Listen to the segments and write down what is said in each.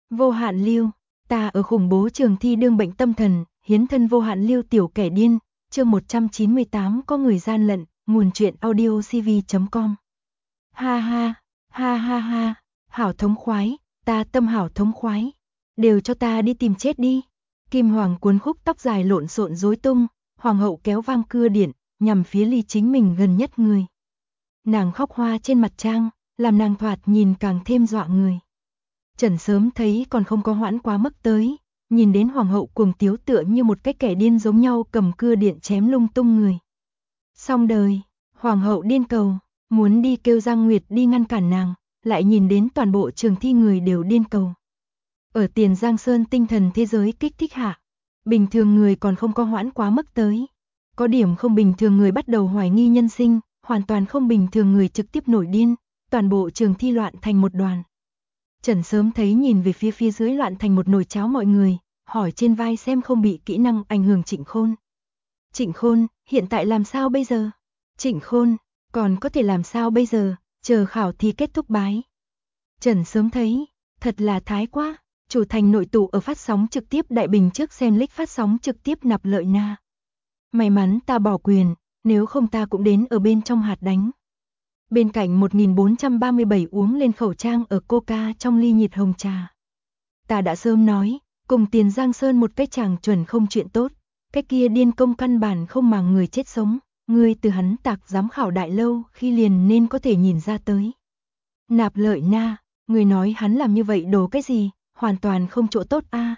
Vô hạn lưu, ta ở khủng bố trường thi đương bệnh tâm thần, hiến thân vô hạn lưu tiểu kẻ điên, chương 198 có người gian lận, nguồn truyện audio cv.com. Ha ha, ha ha ha, hảo thống khoái, ta tâm hảo thống khoái, đều cho ta đi tìm chết đi. Kim Hoàng cuốn khúc tóc dài lộn xộn rối tung, hoàng hậu kéo vang cưa điện, nhằm phía ly chính mình gần nhất người. Nàng khóc hoa trên mặt trang, làm nàng thoạt nhìn càng thêm dọa người. Trần sớm thấy còn không có hoãn quá mức tới, nhìn đến hoàng hậu cuồng tiếu tựa như một cái kẻ điên giống nhau cầm cưa điện chém lung tung người. Xong đời, hoàng hậu điên cầu, muốn đi kêu Giang Nguyệt đi ngăn cản nàng, lại nhìn đến toàn bộ trường thi người đều điên cầu. Ở Tiền Giang Sơn tinh thần thế giới kích thích hạ, bình thường người còn không có hoãn quá mức tới. Có điểm không bình thường người bắt đầu hoài nghi nhân sinh, hoàn toàn không bình thường người trực tiếp nổi điên, toàn bộ trường thi loạn thành một đoàn. Trần sớm thấy nhìn về phía dưới loạn thành một nồi cháo mọi người, hỏi trên vai xem không bị kỹ năng ảnh hưởng Trịnh Khôn. Trịnh Khôn, hiện tại làm sao bây giờ? Trịnh Khôn, còn có thể làm sao bây giờ, chờ khảo thi kết thúc bái. Trần sớm thấy, thật là thái quá, chủ thành nội tụ ở phát sóng trực tiếp Đại Bình trước xem lích phát sóng trực tiếp nạp lợi na. May mắn ta bỏ quyền, nếu không ta cũng đến ở bên trong hạt đánh. Bên cạnh 1437 uống lên khẩu trang ở Coca trong ly nhiệt hồng trà. Ta đã sớm nói, cùng Tiền Giang Sơn một cái chàng chuẩn không chuyện tốt, cái kia điên công căn bản không màng người chết sống, ngươi từ hắn tạc giám khảo đại lâu khi liền nên có thể nhìn ra tới. Nạp lợi na, người nói hắn làm như vậy đồ cái gì, hoàn toàn không chỗ tốt a.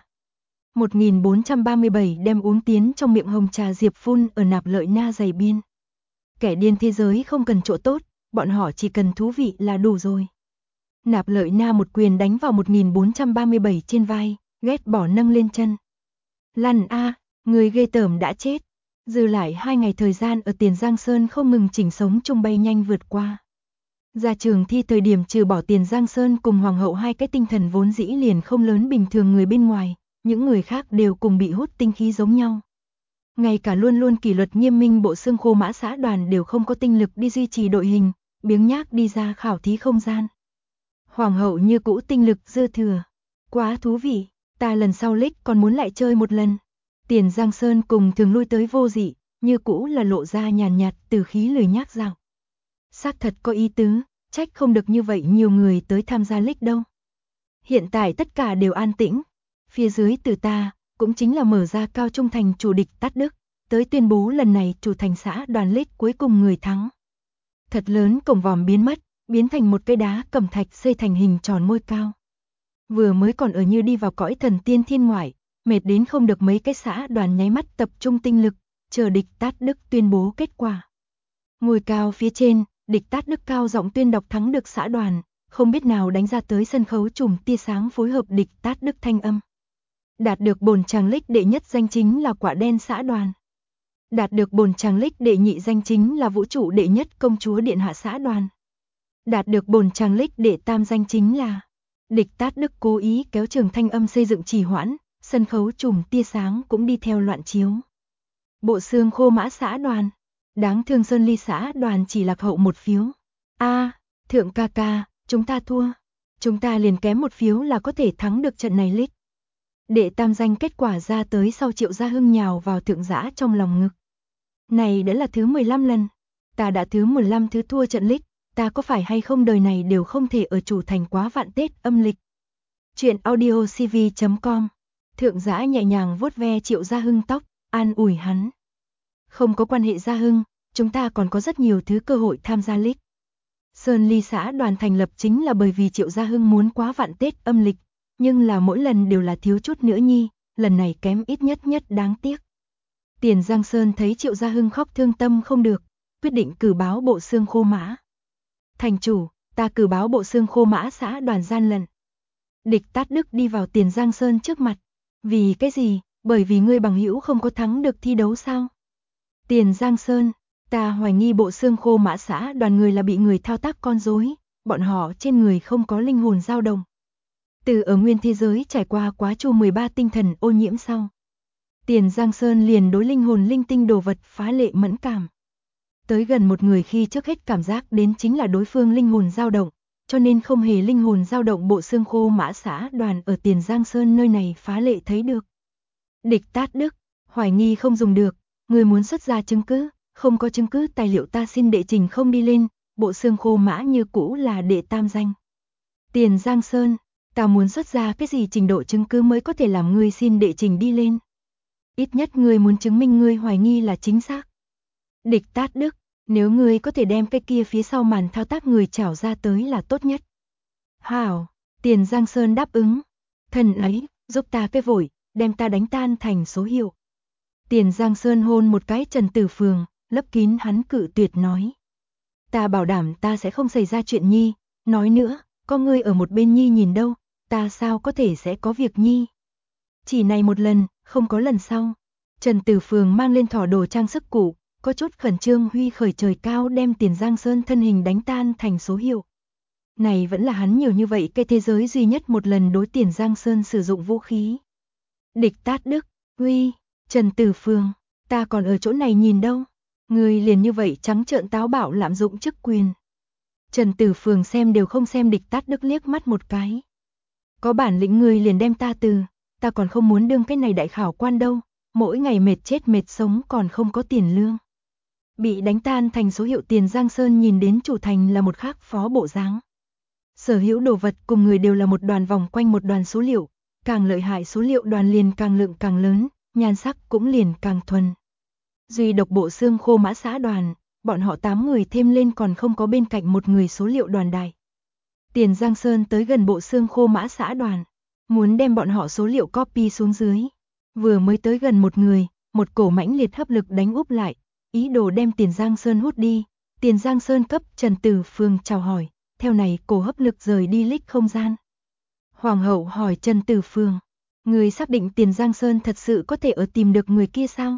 1437 đem uống tiến trong miệng hồng trà diệp phun ở nạp lợi na dày biên. Kẻ điên thế giới không cần chỗ tốt, bọn họ chỉ cần thú vị là đủ rồi. Nạp lợi na một quyền đánh vào 1437 trên vai, ghét bỏ nâng lên chân. Lăn a, người ghê tởm đã chết. Dư lại 2 ngày thời gian ở Tiền Giang Sơn không ngừng chỉnh sống chung bay nhanh vượt qua. Ra trường thi thời điểm trừ bỏ Tiền Giang Sơn cùng hoàng hậu hai cái tinh thần vốn dĩ liền không lớn bình thường người bên ngoài, những người khác đều cùng bị hút tinh khí giống nhau. Ngay cả luôn luôn kỷ luật nghiêm minh bộ xương khô mã xã đoàn đều không có tinh lực đi duy trì đội hình, biếng nhác đi ra khảo thí không gian. Hoàng hậu như cũ tinh lực dư thừa. Quá thú vị, ta lần sau lích còn muốn lại chơi một lần. Tiền Giang Sơn cùng thường lui tới vô dị, như cũ là lộ ra nhàn nhạt từ khí lười nhác rằng. Xác thật có ý tứ, trách không được như vậy nhiều người tới tham gia lích đâu. Hiện tại tất cả đều an tĩnh. Phía dưới từ ta, cũng chính là mở ra cao trung thành chủ địch Tát Đức, tới tuyên bố lần này chủ thành xã đoàn lích cuối cùng người thắng. Thật lớn cổng vòm biến mất, biến thành một cây đá cẩm thạch xây thành hình tròn ngôi cao. Vừa mới còn ở như đi vào cõi thần tiên thiên ngoại, mệt đến không được mấy cái xã đoàn nháy mắt tập trung tinh lực, chờ địch Tát Đức tuyên bố kết quả. Ngôi cao phía trên, địch Tát Đức cao giọng tuyên đọc thắng được xã đoàn, không biết nào đánh ra tới sân khấu chùm tia sáng phối hợp địch Tát Đức thanh âm. Đạt được bồn chàng lích đệ nhất danh chính là quả đen xã đoàn. Đạt được bồn chàng lích đệ nhị danh chính là vũ trụ đệ nhất công chúa điện hạ xã đoàn. Đạt được bồn chàng lích đệ tam danh chính là. Địch Tát Đức cố ý kéo trường thanh âm xây dựng trì hoãn, sân khấu chùm tia sáng cũng đi theo loạn chiếu. Bộ xương khô mã xã đoàn. Đáng thương Sơn Ly xã đoàn chỉ lạc hậu một phiếu. A, thượng ca ca, chúng ta thua. Chúng ta liền kém một phiếu là có thể thắng được trận này lích. Đệ tam danh kết quả ra tới sau Triệu Gia Hưng nhào vào thượng giã trong lòng ngực. Này đã là thứ 15 lần. Ta đã thứ 15 thứ thua trận lích. Ta có phải hay không đời này đều không thể ở chủ thành quá vạn Tết âm lịch. Chuyện audio cv.com. Thượng giã nhẹ nhàng vuốt ve Triệu Gia Hưng tóc, an ủi hắn. Không có quan hệ Gia Hưng, chúng ta còn có rất nhiều thứ cơ hội tham gia lích. Sơn Ly xã đoàn thành lập chính là bởi vì Triệu Gia Hưng muốn quá vạn Tết âm lịch, nhưng là mỗi lần đều là thiếu chút nữa nhi, lần này kém ít nhất đáng tiếc. Tiền Giang Sơn thấy Triệu Gia Hưng khóc thương tâm không được, quyết định cử báo bộ xương khô mã. Thành chủ, ta cử báo bộ xương khô mã xã đoàn gian lận. Địch Tát Đức đi vào Tiền Giang Sơn trước mặt. Vì cái gì? Bởi vì ngươi bằng hữu không có thắng được thi đấu sao? Tiền Giang Sơn, ta hoài nghi bộ xương khô mã xã đoàn người là bị người thao tác con rối, bọn họ trên người không có linh hồn dao động. Từ ở nguyên thế giới trải qua quá chu 13 tinh thần ô nhiễm sau. Tiền Giang Sơn liền đối linh hồn linh tinh đồ vật phá lệ mẫn cảm. Tới gần một người khi trước hết cảm giác đến chính là đối phương linh hồn dao động, cho nên không hề linh hồn dao động. Bộ xương khô mã xã đoàn ở Tiền Giang Sơn nơi này phá lệ thấy được. Địch Tát Đức, hoài nghi không dùng được, người muốn xuất ra chứng cứ, không có chứng cứ tài liệu ta xin đệ trình không đi lên, bộ xương khô mã như cũ là đệ tam danh. Tiền Giang Sơn, ta muốn xuất ra cái gì trình độ chứng cứ mới có thể làm ngươi xin đệ trình đi lên. Ít nhất ngươi muốn chứng minh ngươi hoài nghi là chính xác. Địch Tát Đức, nếu ngươi có thể đem cái kia phía sau màn thao tác người trảo ra tới là tốt nhất. Hảo, Tiền Giang Sơn đáp ứng. Thần ấy, giúp ta cái vội, đem ta đánh tan thành số hiệu. Tiền Giang Sơn hôn một cái Trần Tử Phường, lấp kín hắn cự tuyệt nói. Ta bảo đảm ta sẽ không xảy ra chuyện nhi, nói nữa, có ngươi ở một bên nhi nhìn đâu, ta sao có thể sẽ có việc nhi. Chỉ này một lần, không có lần sau. Trần Tử Phường mang lên thỏ đồ trang sức cũ, có chút khẩn trương huy khởi trời cao đem Tiền Giang Sơn thân hình đánh tan thành số hiệu. Này vẫn là hắn nhiều như vậy cái thế giới duy nhất một lần đối Tiền Giang Sơn sử dụng vũ khí. Địch Tát Đức, huy, Trần Tử Phường, ta còn ở chỗ này nhìn đâu. Người liền như vậy trắng trợn táo bạo lạm dụng chức quyền. Trần Tử Phường xem đều không xem Địch Tát Đức liếc mắt một cái. Có bản lĩnh người liền đem ta từ, ta còn không muốn đương cái này đại khảo quan đâu, mỗi ngày mệt chết mệt sống còn không có tiền lương. Bị đánh tan thành số hiệu Tiền Giang Sơn nhìn đến chủ thành là một khác phó bộ dáng. Sở hữu đồ vật cùng người đều là một đoàn vòng quanh một đoàn số liệu, càng lợi hại số liệu đoàn liền càng lượng càng lớn, nhan sắc cũng liền càng thuần. Duy độc bộ xương khô mã xã đoàn, bọn họ 8 người thêm lên còn không có bên cạnh một người số liệu đoàn đại. Tiền Giang Sơn tới gần bộ xương khô mã xã đoàn, muốn đem bọn họ số liệu copy xuống dưới. Vừa mới tới gần một người, một cổ mãnh liệt hấp lực đánh úp lại, ý đồ đem Tiền Giang Sơn hút đi. Tiền Giang Sơn cấp Trần Tử Phường chào hỏi, theo này cổ hấp lực rời đi lích không gian. Hoàng hậu hỏi Trần Tử Phường, người xác định Tiền Giang Sơn thật sự có thể ở tìm được người kia sao?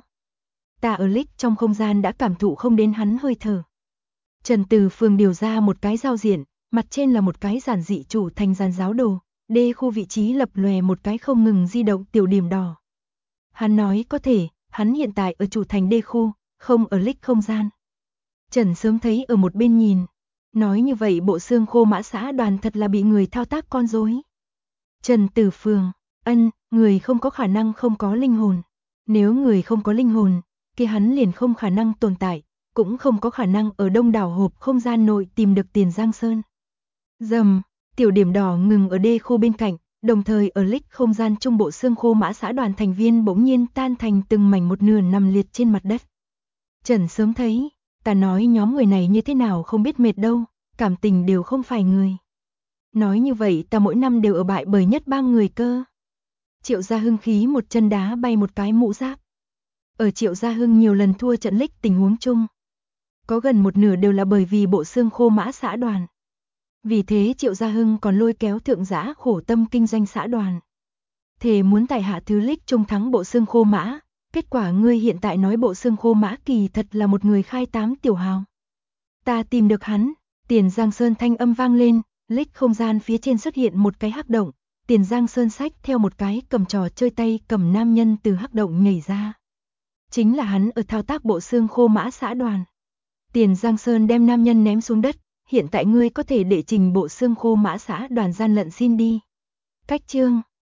Ta ở lích trong không gian đã cảm thụ không đến hắn hơi thở. Trần Tử Phường điều ra một cái giao diện, mặt trên là một cái giản dị chủ thành giàn giáo đồ, đê khu vị trí lập lòe một cái không ngừng di động tiểu điểm đỏ. Hắn nói có thể, hắn hiện tại ở chủ thành đê khu, không ở lích không gian. Trần sớm thấy ở một bên nhìn, nói như vậy bộ xương khô mã xã đoàn thật là bị người thao tác con rối. Trần Tử Phường, người không có khả năng không có linh hồn. Nếu người không có linh hồn, kia hắn liền không khả năng tồn tại, cũng không có khả năng ở đông đảo hộp không gian nội tìm được Tiền Giang Sơn. Dầm, tiểu điểm đỏ ngừng ở đê khu bên cạnh, đồng thời ở lích không gian trung bộ xương khô mã xã đoàn thành viên bỗng nhiên tan thành từng mảnh một nửa nằm liệt trên mặt đất. Trần sớm thấy, ta nói nhóm người này như thế nào không biết mệt đâu, cảm tình đều không phải người. Nói như vậy ta mỗi năm đều ở bại bởi nhất bang người cơ. Triệu Gia Hưng khí một chân đá bay một cái mũ giáp. Ở Triệu Gia Hưng nhiều lần thua trận lích tình huống chung, có gần một nửa đều là bởi vì bộ xương khô mã xã đoàn. Vì thế Triệu Gia Hưng còn lôi kéo thượng giã khổ tâm kinh doanh xã đoàn. Thề muốn tại hạ thứ lích chung thắng bộ xương khô mã, kết quả ngươi hiện tại nói bộ xương khô mã kỳ thật là một người khai tám tiểu hào. Ta tìm được hắn, Tiền Giang Sơn thanh âm vang lên, lích không gian phía trên xuất hiện một cái hắc động, Tiền Giang Sơn xách theo một cái cầm trò chơi tay cầm nam nhân từ hắc động nhảy ra. Chính là hắn ở thao tác bộ xương khô mã xã đoàn. Tiền Giang Sơn đem nam nhân ném xuống đất, hiện tại ngươi có thể đệ trình bộ xương khô mã xã đoàn gian lận xin đi. Cách chương